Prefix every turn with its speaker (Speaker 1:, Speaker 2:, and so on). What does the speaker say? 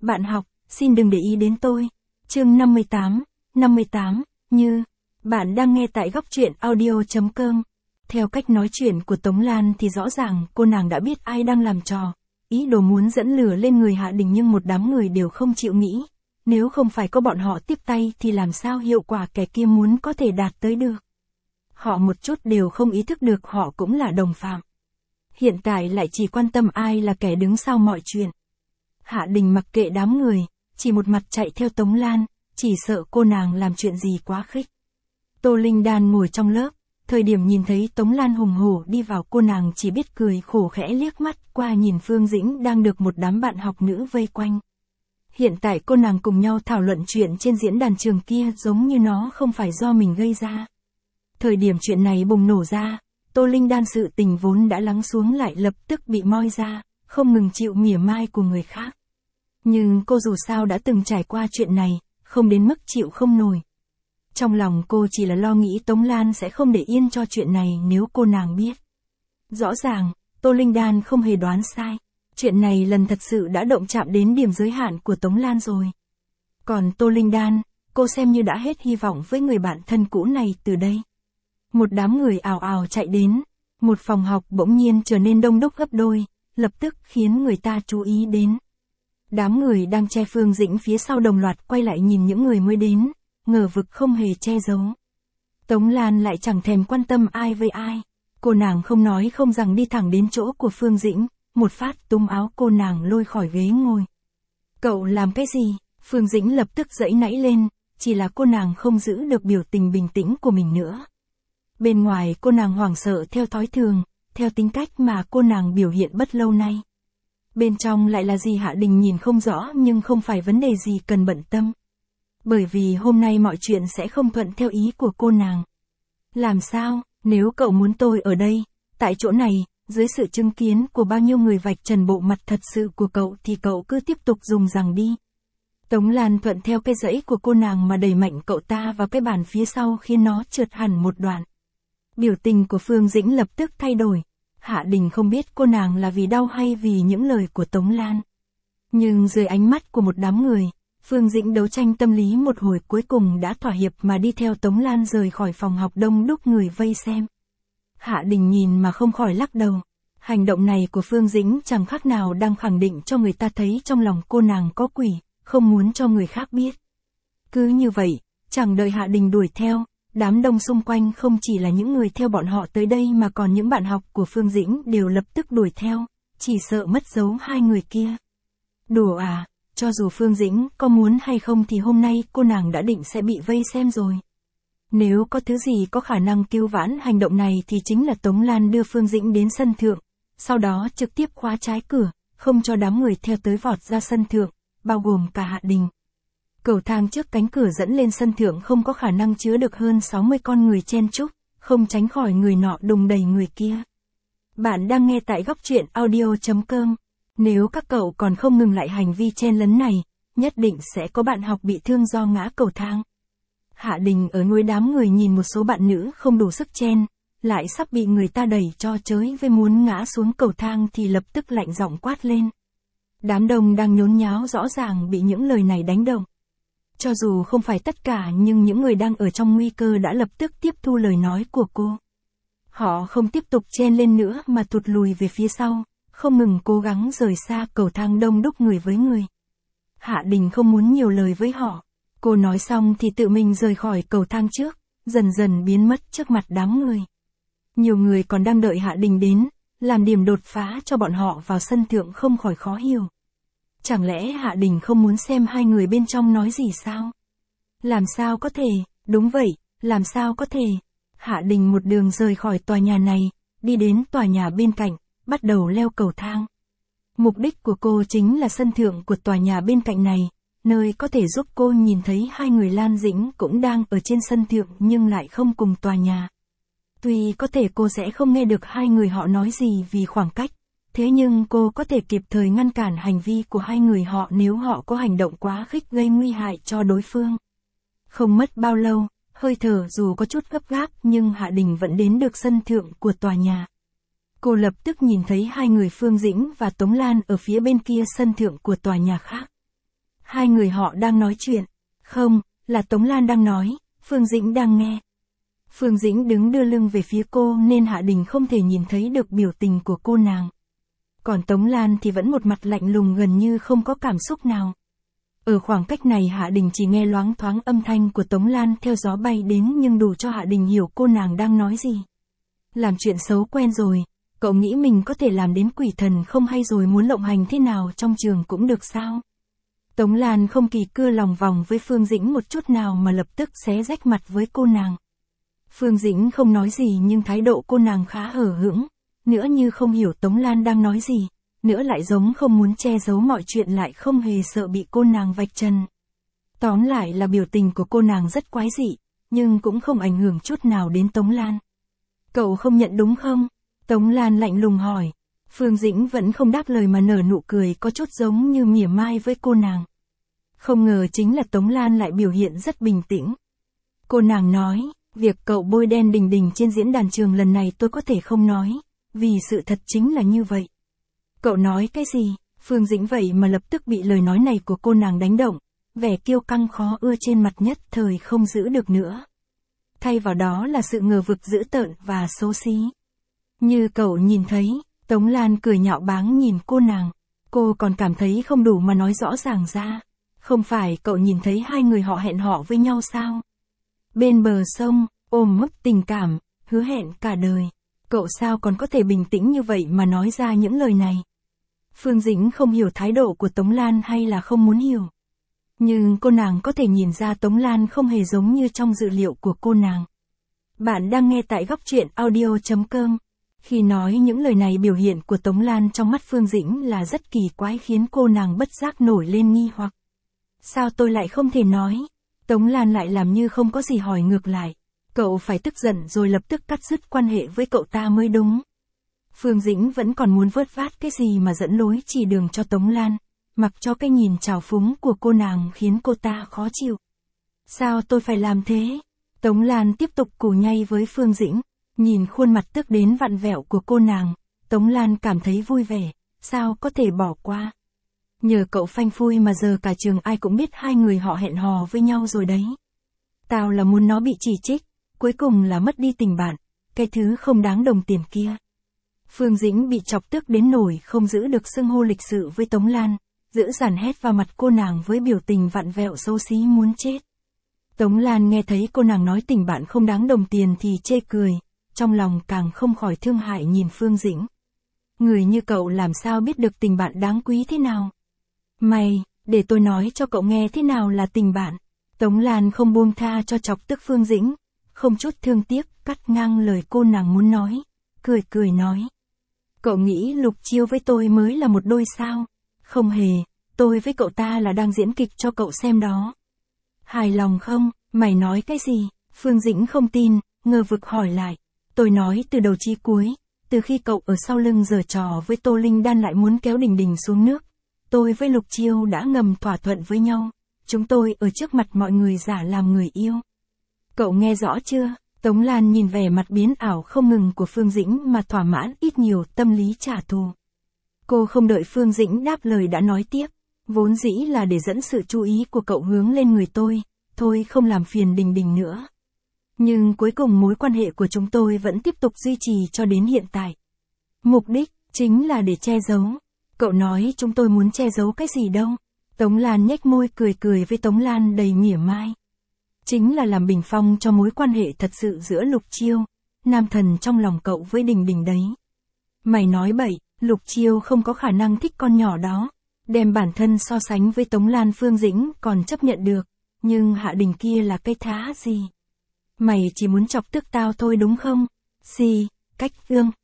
Speaker 1: Bạn học, xin đừng để ý đến tôi. Chương 58, như, bạn đang nghe tại góc truyện audio.com. Theo cách nói chuyện của Tống Lan thì rõ ràng cô nàng đã biết ai đang làm trò, ý đồ muốn dẫn lửa lên người Hạ Đình, nhưng một đám người đều không chịu nghĩ. Nếu không phải có bọn họ tiếp tay thì làm sao hiệu quả kẻ kia muốn có thể đạt tới được. Họ một chút đều không ý thức được họ cũng là đồng phạm. Hiện tại lại chỉ quan tâm ai là kẻ đứng sau mọi chuyện. Hạ Đình mặc kệ đám người, chỉ một mặt chạy theo Tống Lan, chỉ sợ cô nàng làm chuyện gì quá khích. Tô Linh Đan ngồi trong lớp, thời điểm nhìn thấy Tống Lan hùng hổ đi vào, cô nàng chỉ biết cười khổ khẽ liếc mắt qua nhìn Phương Dĩnh đang được một đám bạn học nữ vây quanh. Hiện tại cô nàng cùng nhau thảo luận chuyện trên diễn đàn trường kia giống như nó không phải do mình gây ra. Thời điểm chuyện này bùng nổ ra, Tô Linh Đan sự tình vốn đã lắng xuống lại lập tức bị moi ra, không ngừng chịu mỉa mai của người khác. Nhưng cô dù sao đã từng trải qua chuyện này, không đến mức chịu không nổi. Trong lòng cô chỉ là lo nghĩ Tống Lan sẽ không để yên cho chuyện này nếu cô nàng biết. Rõ ràng, Tô Linh Đan không hề đoán sai. Chuyện này lần thật sự đã động chạm đến điểm giới hạn của Tống Lan rồi. Còn Tô Linh Đan, cô xem như đã hết hy vọng với người bạn thân cũ này từ đây. Một đám người ào ào chạy đến, một phòng học bỗng nhiên trở nên đông đúc gấp đôi, lập tức khiến người ta chú ý đến. Đám người đang che Phương Dĩnh phía sau đồng loạt quay lại nhìn những người mới đến, ngờ vực không hề che giấu. Tống Lan lại chẳng thèm quan tâm ai với ai, cô nàng không nói không rằng đi thẳng đến chỗ của Phương Dĩnh, một phát túm áo cô nàng lôi khỏi ghế ngồi. Cậu làm cái gì? Phương Dĩnh lập tức giãy nảy lên, chỉ là cô nàng không giữ được biểu tình bình tĩnh của mình nữa. Bên ngoài cô nàng hoảng sợ theo thói thường, theo tính cách mà cô nàng biểu hiện bất lâu nay. Bên trong lại là gì Hạ Đình nhìn không rõ, nhưng không phải vấn đề gì cần bận tâm. Bởi vì hôm nay mọi chuyện sẽ không thuận theo ý của cô nàng. Làm sao, nếu cậu muốn tôi ở đây, tại chỗ này, dưới sự chứng kiến của bao nhiêu người vạch trần bộ mặt thật sự của cậu thì cậu cứ tiếp tục dùng rằng đi. Tống Lan thuận theo cái dãy của cô nàng mà đẩy mạnh cậu ta vào cái bàn phía sau khiến nó trượt hẳn một đoạn. Biểu tình của Phương Dĩnh lập tức thay đổi. Hạ Đình không biết cô nàng là vì đau hay vì những lời của Tống Lan. Nhưng dưới ánh mắt của một đám người, Phương Dĩnh đấu tranh tâm lý một hồi cuối cùng đã thỏa hiệp mà đi theo Tống Lan rời khỏi phòng học đông đúc người vây xem. Hạ Đình nhìn mà không khỏi lắc đầu. Hành động này của Phương Dĩnh chẳng khác nào đang khẳng định cho người ta thấy trong lòng cô nàng có quỷ, không muốn cho người khác biết. Cứ như vậy, chẳng đợi Hạ Đình đuổi theo, đám đông xung quanh không chỉ là những người theo bọn họ tới đây mà còn những bạn học của Phương Dĩnh đều lập tức đuổi theo, chỉ sợ mất dấu hai người kia. Đùa à, cho dù Phương Dĩnh có muốn hay không thì hôm nay cô nàng đã định sẽ bị vây xem rồi. Nếu có thứ gì có khả năng cứu vãn hành động này thì chính là Tống Lan đưa Phương Dĩnh đến sân thượng, sau đó trực tiếp khóa trái cửa, không cho đám người theo tới vọt ra sân thượng, bao gồm cả Hạ Đình. Cầu thang trước cánh cửa dẫn lên sân thượng không có khả năng chứa được hơn 60 con người chen chúc, không tránh khỏi người nọ đùng đầy người kia. Bạn đang nghe tại góc truyện audio.com. Nếu các cậu còn không ngừng lại hành vi chen lấn này, nhất định sẽ có bạn học bị thương do ngã cầu thang. Hạ Đình ở nuôi đám người nhìn một số bạn nữ không đủ sức chen, lại sắp bị người ta đẩy cho chới với muốn ngã xuống cầu thang thì lập tức lạnh giọng quát lên. Đám đông đang nhốn nháo rõ ràng bị những lời này đánh động. Cho dù không phải tất cả nhưng những người đang ở trong nguy cơ đã lập tức tiếp thu lời nói của cô. Họ không tiếp tục chen lên nữa mà thụt lùi về phía sau, không ngừng cố gắng rời xa cầu thang đông đúc người với người. Hạ Đình không muốn nhiều lời với họ. Cô nói xong thì tự mình rời khỏi cầu thang trước, dần dần biến mất trước mặt đám người. Nhiều người còn đang đợi Hạ Đình đến, làm điểm đột phá cho bọn họ vào sân thượng không khỏi khó hiểu. Chẳng lẽ Hạ Đình không muốn xem hai người bên trong nói gì sao? Làm sao có thể, đúng vậy, làm sao có thể. Hạ Đình một đường rời khỏi tòa nhà này, đi đến tòa nhà bên cạnh, bắt đầu leo cầu thang. Mục đích của cô chính là sân thượng của tòa nhà bên cạnh này, nơi có thể giúp cô nhìn thấy hai người Lan Dĩnh cũng đang ở trên sân thượng nhưng lại không cùng tòa nhà. Tuy có thể cô sẽ không nghe được hai người họ nói gì vì khoảng cách, thế nhưng cô có thể kịp thời ngăn cản hành vi của hai người họ nếu họ có hành động quá khích gây nguy hại cho đối phương. Không mất bao lâu, hơi thở dù có chút gấp gáp nhưng Hạ Đình vẫn đến được sân thượng của tòa nhà. Cô lập tức nhìn thấy hai người Phương Dĩnh và Tống Lan ở phía bên kia sân thượng của tòa nhà khác. Hai người họ đang nói chuyện. Không, là Tống Lan đang nói, Phương Dĩnh đang nghe. Phương Dĩnh đứng đưa lưng về phía cô nên Hạ Đình không thể nhìn thấy được biểu tình của cô nàng. Còn Tống Lan thì vẫn một mặt lạnh lùng gần như không có cảm xúc nào. Ở khoảng cách này Hạ Đình chỉ nghe loáng thoáng âm thanh của Tống Lan theo gió bay đến nhưng đủ cho Hạ Đình hiểu cô nàng đang nói gì. Làm chuyện xấu quen rồi, cậu nghĩ mình có thể làm đến quỷ thần không hay rồi muốn lộng hành thế nào trong trường cũng được sao? Tống Lan không kỳ cưa lòng vòng với Phương Dĩnh một chút nào mà lập tức xé rách mặt với cô nàng. Phương Dĩnh không nói gì nhưng thái độ cô nàng khá hờ hững, nữa như không hiểu Tống Lan đang nói gì, nữa lại giống không muốn che giấu mọi chuyện lại không hề sợ bị cô nàng vạch trần. Tóm lại là biểu tình của cô nàng rất quái dị, nhưng cũng không ảnh hưởng chút nào đến Tống Lan. Cậu không nhận đúng không? Tống Lan lạnh lùng hỏi. Phương Dĩnh vẫn không đáp lời mà nở nụ cười có chút giống như mỉa mai với cô nàng. Không ngờ chính là Tống Lan lại biểu hiện rất bình tĩnh. Cô nàng nói, việc cậu bôi đen Đình Đình trên diễn đàn trường lần này tôi có thể không nói, vì sự thật chính là như vậy. Cậu nói cái gì? Phương Dĩnh vậy mà lập tức bị lời nói này của cô nàng đánh động, vẻ kiêu căng khó ưa trên mặt nhất thời không giữ được nữa. Thay vào đó là sự ngờ vực dữ tợn và xấu xí. Như cậu nhìn thấy, Tống Lan cười nhạo báng nhìn cô nàng. Cô còn cảm thấy không đủ mà nói rõ ràng ra. Không phải cậu nhìn thấy hai người họ hẹn hò với nhau sao? Bên bờ sông, ôm ấp tình cảm, hứa hẹn cả đời. Cậu sao còn có thể bình tĩnh như vậy mà nói ra những lời này? Phương Dĩnh không hiểu thái độ của Tống Lan hay là không muốn hiểu. Nhưng cô nàng có thể nhìn ra Tống Lan không hề giống như trong dự liệu của cô nàng. Bạn đang nghe tại góc truyện audio.com. Khi nói những lời này biểu hiện của Tống Lan trong mắt Phương Dĩnh là rất kỳ quái khiến cô nàng bất giác nổi lên nghi hoặc. Sao tôi lại không thể nói? Tống Lan lại làm như không có gì hỏi ngược lại. Cậu phải tức giận rồi lập tức cắt dứt quan hệ với cậu ta mới đúng. Phương Dĩnh vẫn còn muốn vớt vát cái gì mà dẫn lối chỉ đường cho Tống Lan, mặc cho cái nhìn trào phúng của cô nàng khiến cô ta khó chịu. Sao tôi phải làm thế? Tống Lan tiếp tục cù nhây với Phương Dĩnh, nhìn khuôn mặt tức đến vặn vẹo của cô nàng, Tống Lan cảm thấy vui vẻ, sao có thể bỏ qua. Nhờ cậu phanh phui mà giờ cả trường ai cũng biết hai người họ hẹn hò với nhau rồi đấy. Tao là muốn nó bị chỉ trích, cuối cùng là mất đi tình bạn, cái thứ không đáng đồng tiền kia. Phương Dĩnh bị chọc tức đến nổi không giữ được xưng hô lịch sự với Tống Lan, dữ dằn hét vào mặt cô nàng với biểu tình vặn vẹo xấu xí muốn chết. Tống Lan nghe thấy cô nàng nói tình bạn không đáng đồng tiền thì chê cười, trong lòng càng không khỏi thương hại nhìn Phương Dĩnh. Người như cậu làm sao biết được tình bạn đáng quý thế nào? Mày, để tôi nói cho cậu nghe thế nào là tình bạn. Tống Lan không buông tha cho chọc tức Phương Dĩnh, không chút thương tiếc, cắt ngang lời cô nàng muốn nói, cười cười nói. Cậu nghĩ Lục Chiêu với tôi mới là một đôi sao? Không hề, tôi với cậu ta là đang diễn kịch cho cậu xem đó. Hài lòng không? Mày nói cái gì? Phương Dĩnh không tin, ngờ vực hỏi lại. Tôi nói từ đầu chí cuối, từ khi cậu ở sau lưng giở trò với Tô Linh Đan lại muốn kéo Đình Đình xuống nước. Tôi với Lục Chiêu đã ngầm thỏa thuận với nhau, chúng tôi ở trước mặt mọi người giả làm người yêu. Cậu nghe rõ chưa? Tống Lan nhìn vẻ mặt biến ảo không ngừng của Phương Dĩnh mà thỏa mãn ít nhiều tâm lý trả thù. Cô không đợi Phương Dĩnh đáp lời đã nói tiếp, vốn dĩ là để dẫn sự chú ý của cậu hướng lên người tôi, thôi không làm phiền Đình Đình nữa. Nhưng cuối cùng mối quan hệ của chúng tôi vẫn tiếp tục duy trì cho đến hiện tại. Mục đích, chính là để che giấu. Cậu nói chúng tôi muốn che giấu cái gì đâu? Tống Lan nhếch môi cười cười với Tống Lan đầy mỉa mai. Chính là làm bình phong cho mối quan hệ thật sự giữa Lục Chiêu, nam thần trong lòng cậu với Đình Đình đấy. Mày nói bậy, Lục Chiêu không có khả năng thích con nhỏ đó. Đem bản thân so sánh với Tống Lan Phương Dĩnh còn chấp nhận được, nhưng Hạ Đình kia là cái thá gì? Mày chỉ muốn chọc tức tao thôi đúng không? Cách ương.